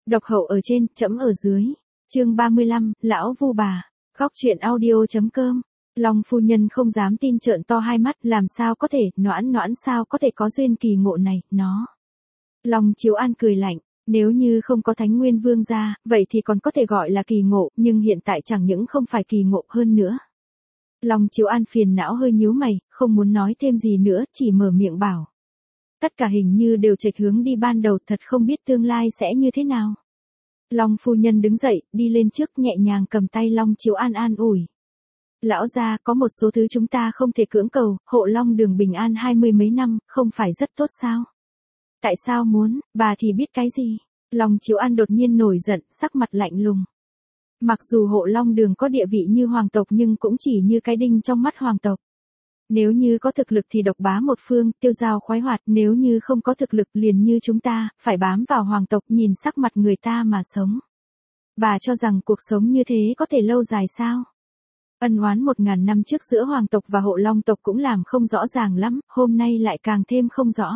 Độc hậu ở trên, trẫm ở dưới. Chương 35, lão vu bà. Góc truyện audio.com. Long phu nhân không dám tin, trợn to hai mắt, làm sao có thể, Noãn Noãn sao có thể có duyên kỳ ngộ này, nó. Long Chiếu An cười lạnh, nếu như không có Thánh Nguyên Vương gia, vậy thì còn có thể gọi là kỳ ngộ, nhưng hiện tại chẳng những không phải kỳ ngộ hơn nữa. Long Chiếu An phiền não hơi nhíu mày, không muốn nói thêm gì nữa, chỉ mở miệng bảo. Tất cả hình như đều chệch hướng đi ban đầu, thật không biết tương lai sẽ như thế nào. Long phu nhân đứng dậy, đi lên trước, nhẹ nhàng cầm tay Long Chiếu An an ủi. Lão gia, có một số thứ chúng ta không thể cưỡng cầu, hộ Long Đường bình an 20 mấy năm, không phải rất tốt sao? Tại sao muốn, bà thì biết cái gì? Long Chiếu An đột nhiên nổi giận, sắc mặt lạnh lùng. Mặc dù hộ Long Đường có địa vị như hoàng tộc nhưng cũng chỉ như cái đinh trong mắt hoàng tộc. Nếu như có thực lực thì độc bá một phương, tiêu dao khoái hoạt, nếu như không có thực lực liền như chúng ta, phải bám vào hoàng tộc, nhìn sắc mặt người ta mà sống. Bà cho rằng cuộc sống như thế có thể lâu dài sao? Ân oán 1000 năm trước giữa hoàng tộc và hộ Long tộc cũng làm không rõ ràng lắm, hôm nay lại càng thêm không rõ.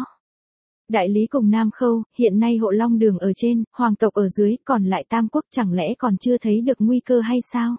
Đại Lý cùng Nam Khâu, hiện nay hộ Long Đường ở trên, hoàng tộc ở dưới, còn lại Tam Quốc chẳng lẽ còn chưa thấy được nguy cơ hay sao?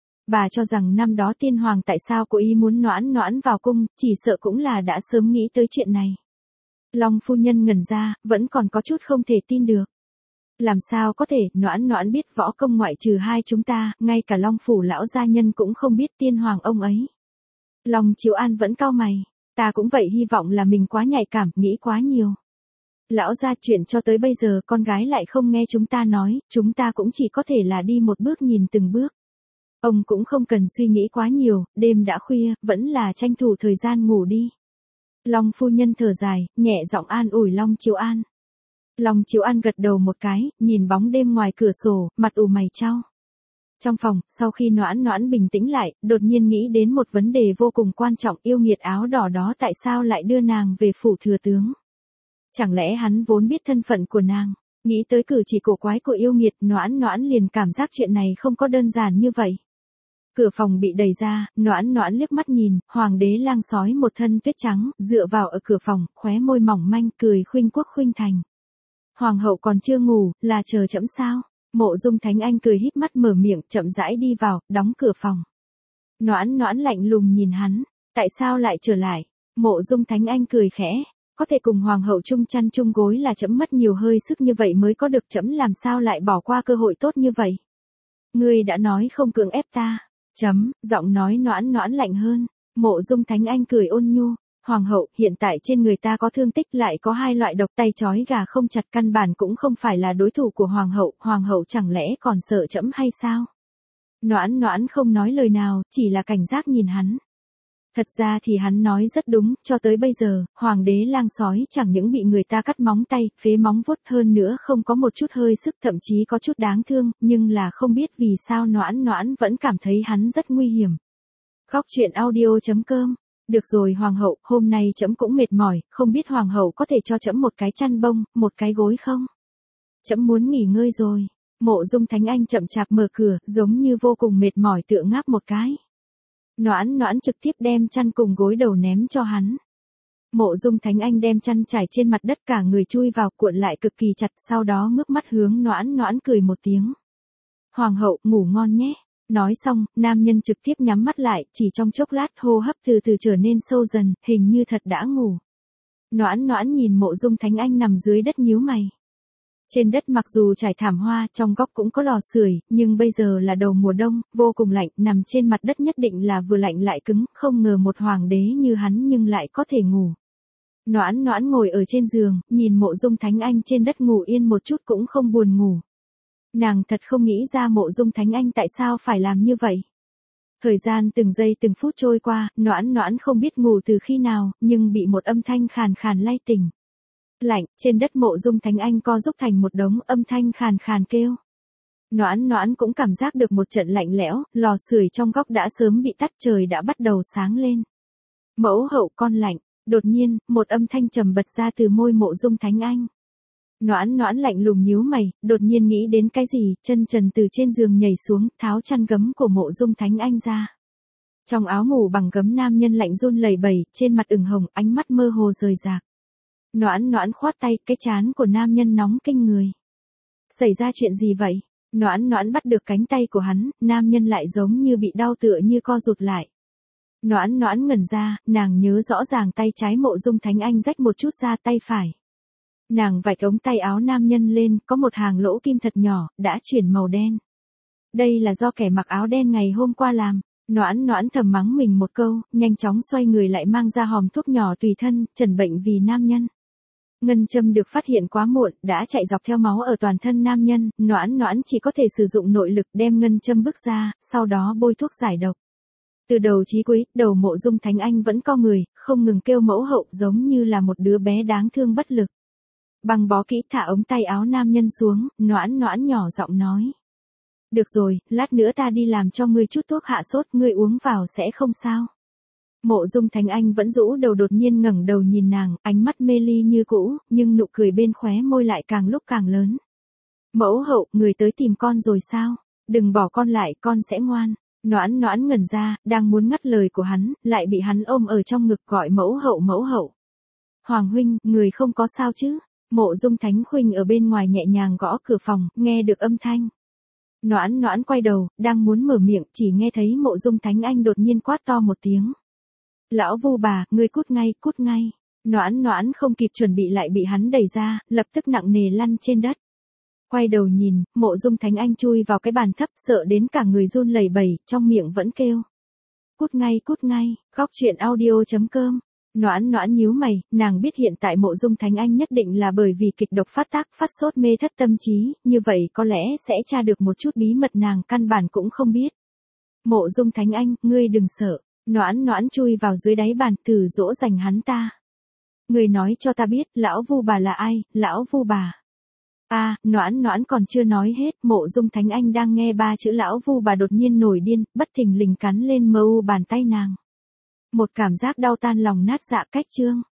Bà cho rằng năm đó tiên hoàng tại sao cố ý muốn Noãn Noãn vào cung, chỉ sợ cũng là đã sớm nghĩ tới chuyện này. Long phu nhân ngẩn ra, vẫn còn có chút không thể tin được. Làm sao có thể, Noãn Noãn biết võ công ngoại trừ hai chúng ta, ngay cả Long phủ lão gia nhân cũng không biết tiên hoàng ông ấy. Long Chiếu An vẫn cau mày, ta cũng vậy, hy vọng là mình quá nhạy cảm, nghĩ quá nhiều. Lão gia, chuyện cho tới bây giờ con gái lại không nghe chúng ta nói, chúng ta cũng chỉ có thể là đi một bước nhìn từng bước. Ông cũng không cần suy nghĩ quá nhiều, đêm đã khuya, vẫn là tranh thủ thời gian ngủ đi. Long phu nhân thở dài, nhẹ giọng an ủi Long Chiếu An. Long Chiếu An gật đầu một cái, nhìn bóng đêm ngoài cửa sổ, mặt ủ mày chau. Trong phòng, sau khi Noãn Noãn bình tĩnh lại, đột nhiên nghĩ đến một vấn đề vô cùng quan trọng, yêu nghiệt áo đỏ đó tại sao lại đưa nàng về phủ thừa tướng. Chẳng lẽ hắn vốn biết thân phận của nàng? Nghĩ tới cử chỉ cổ quái của yêu nghiệt, Noãn Noãn liền cảm giác chuyện này không có đơn giản như vậy. Cửa phòng bị đẩy ra, Noãn Noãn liếc mắt nhìn, hoàng đế lang sói một thân tuyết trắng, dựa vào ở cửa phòng, khóe môi mỏng manh, cười khuynh quốc khuynh thành. Hoàng hậu còn chưa ngủ, là chờ trẫm sao? Mộ Dung Thánh Anh cười híp mắt mở miệng, chậm rãi đi vào, đóng cửa phòng. Noãn Noãn lạnh lùng nhìn hắn, tại sao lại trở lại? Mộ Dung Thánh Anh cười khẽ, có thể cùng hoàng hậu chung chăn chung gối là trẫm mất nhiều hơi sức như vậy mới có được, trẫm làm sao lại bỏ qua cơ hội tốt như vậy? Ngươi đã nói không cưỡng ép ta. Giọng nói Noãn Noãn lạnh hơn. Mộ Dung Thánh Anh cười ôn nhu. Hoàng hậu, hiện tại trên người ta có thương tích, lại có hai loại độc, tay trói gà không chặt, căn bản cũng không phải là đối thủ của hoàng hậu chẳng lẽ còn sợ trẫm hay sao? Noãn Noãn không nói lời nào, chỉ là cảnh giác nhìn hắn. Thật ra thì hắn nói rất đúng, cho tới bây giờ, hoàng đế lang sói chẳng những bị người ta cắt móng tay, phế móng vuốt, hơn nữa không có một chút hơi sức, thậm chí có chút đáng thương, nhưng là không biết vì sao Noãn Noãn vẫn cảm thấy hắn rất nguy hiểm. Góc truyện audio.com. Được rồi hoàng hậu, hôm nay trẫm cũng mệt mỏi, không biết hoàng hậu có thể cho trẫm một cái chăn bông, một cái gối không? Trẫm muốn nghỉ ngơi rồi. Mộ Dung Thánh Anh chậm chạp mở cửa, giống như vô cùng mệt mỏi tựa ngáp một cái. Noãn Noãn trực tiếp đem chăn cùng gối đầu ném cho hắn. Mộ Dung Thánh Anh đem chăn trải trên mặt đất, cả người chui vào, cuộn lại cực kỳ chặt, sau đó ngước mắt hướng Noãn Noãn cười một tiếng. Hoàng hậu, ngủ ngon nhé. Nói xong, nam nhân trực tiếp nhắm mắt lại, chỉ trong chốc lát hô hấp từ từ trở nên sâu dần, hình như thật đã ngủ. Noãn Noãn nhìn Mộ Dung Thánh Anh nằm dưới đất nhíu mày. Trên đất mặc dù trải thảm hoa, trong góc cũng có lò sưởi, nhưng bây giờ là đầu mùa đông, vô cùng lạnh, nằm trên mặt đất nhất định là vừa lạnh lại cứng, không ngờ một hoàng đế như hắn nhưng lại có thể ngủ. Noãn Noãn ngồi ở trên giường, nhìn Mộ Dung Thánh Anh trên đất ngủ yên một chút cũng không buồn ngủ. Nàng thật không nghĩ ra Mộ Dung Thánh Anh tại sao phải làm như vậy. Thời gian từng giây từng phút trôi qua, Noãn Noãn không biết ngủ từ khi nào, nhưng bị một âm thanh khàn khàn lay tỉnh. Lạnh, trên đất Mộ Dung Thánh Anh co rúm thành một đống, âm thanh khàn khàn kêu. Noãn Noãn cũng cảm giác được một trận lạnh lẽo, lò sưởi trong góc đã sớm bị tắt, trời đã bắt đầu sáng lên. Mẫu hậu, con lạnh. Đột nhiên, một âm thanh trầm bật ra từ môi Mộ Dung Thánh Anh. Noãn Noãn lạnh lùng nhíu mày, đột nhiên nghĩ đến cái gì, chân trần từ trên giường nhảy xuống, tháo chăn gấm của Mộ Dung Thánh Anh ra. Trong áo ngủ bằng gấm nam nhân lạnh run lẩy bẩy, trên mặt ửng hồng, ánh mắt mơ hồ rời rạc. Noãn Noãn khoát tay, cái trán của nam nhân nóng kinh người. Xảy ra chuyện gì vậy? Noãn noãn bắt được cánh tay của hắn, nam nhân lại giống như bị đau tựa như co rụt lại. Noãn noãn ngẩn ra, nàng nhớ rõ ràng tay trái Mộ Dung Thánh Anh rách một chút ra tay phải. Nàng vạch ống tay áo nam nhân lên, có một hàng lỗ kim thật nhỏ, đã chuyển màu đen. Đây là do kẻ mặc áo đen ngày hôm qua làm. Noãn noãn thầm mắng mình một câu, nhanh chóng xoay người lại mang ra hòm thuốc nhỏ tùy thân, trần bệnh vì nam nhân. Ngân châm được phát hiện quá muộn, đã chạy dọc theo máu ở toàn thân nam nhân, noãn noãn chỉ có thể sử dụng nội lực đem ngân châm bức ra, sau đó bôi thuốc giải độc. Từ đầu chí cuối, đầu Mộ Dung Thánh Anh vẫn co người, không ngừng kêu mẫu hậu giống như là một đứa bé đáng thương bất lực. Băng bó kỹ thả ống tay áo nam nhân xuống, noãn noãn nhỏ giọng nói. Được rồi, lát nữa ta đi làm cho ngươi chút thuốc hạ sốt, ngươi uống vào sẽ không sao. Mộ Dung Thánh Anh vẫn rũ đầu đột nhiên ngẩng đầu nhìn nàng, ánh mắt mê ly như cũ, nhưng nụ cười bên khóe môi lại càng lúc càng lớn. Mẫu hậu, người tới tìm con rồi sao? Đừng bỏ con lại, con sẽ ngoan. Noãn noãn ngẩn ra, đang muốn ngắt lời của hắn, lại bị hắn ôm ở trong ngực gọi mẫu hậu mẫu hậu. Hoàng huynh, người không có sao chứ? Mộ Dung Thánh Khuynh ở bên ngoài nhẹ nhàng gõ cửa phòng, nghe được âm thanh. Noãn noãn quay đầu, đang muốn mở miệng, chỉ nghe thấy Mộ Dung Thánh Anh đột nhiên quát to một tiếng. Lão Vu bà, ngươi cút ngay, cút ngay. Noãn noãn không kịp chuẩn bị lại bị hắn đẩy ra, lập tức nặng nề lăn trên đất. Quay đầu nhìn, Mộ Dung Thánh Anh chui vào cái bàn thấp, sợ đến cả người run lẩy bẩy, trong miệng vẫn kêu. Cút ngay, cút ngay. Góc truyện audio.com. Noãn noãn nhíu mày, nàng biết hiện tại Mộ Dung Thánh Anh nhất định là bởi vì kịch độc phát tác, phát sốt mê thất tâm trí, như vậy có lẽ sẽ tra được một chút bí mật nàng căn bản cũng không biết. Mộ Dung Thánh Anh, ngươi đừng sợ. Noãn noãn chui vào dưới đáy bàn, từ dỗ dành hắn ta. Ngươi nói cho ta biết, lão Vu bà là ai, lão Vu bà. Noãn noãn còn chưa nói hết, Mộ Dung Thánh Anh đang nghe ba chữ lão Vu bà đột nhiên nổi điên, bất thình lình cắn lên mờ u bàn tay nàng. Một cảm giác đau tan lòng nát dạ cách chương.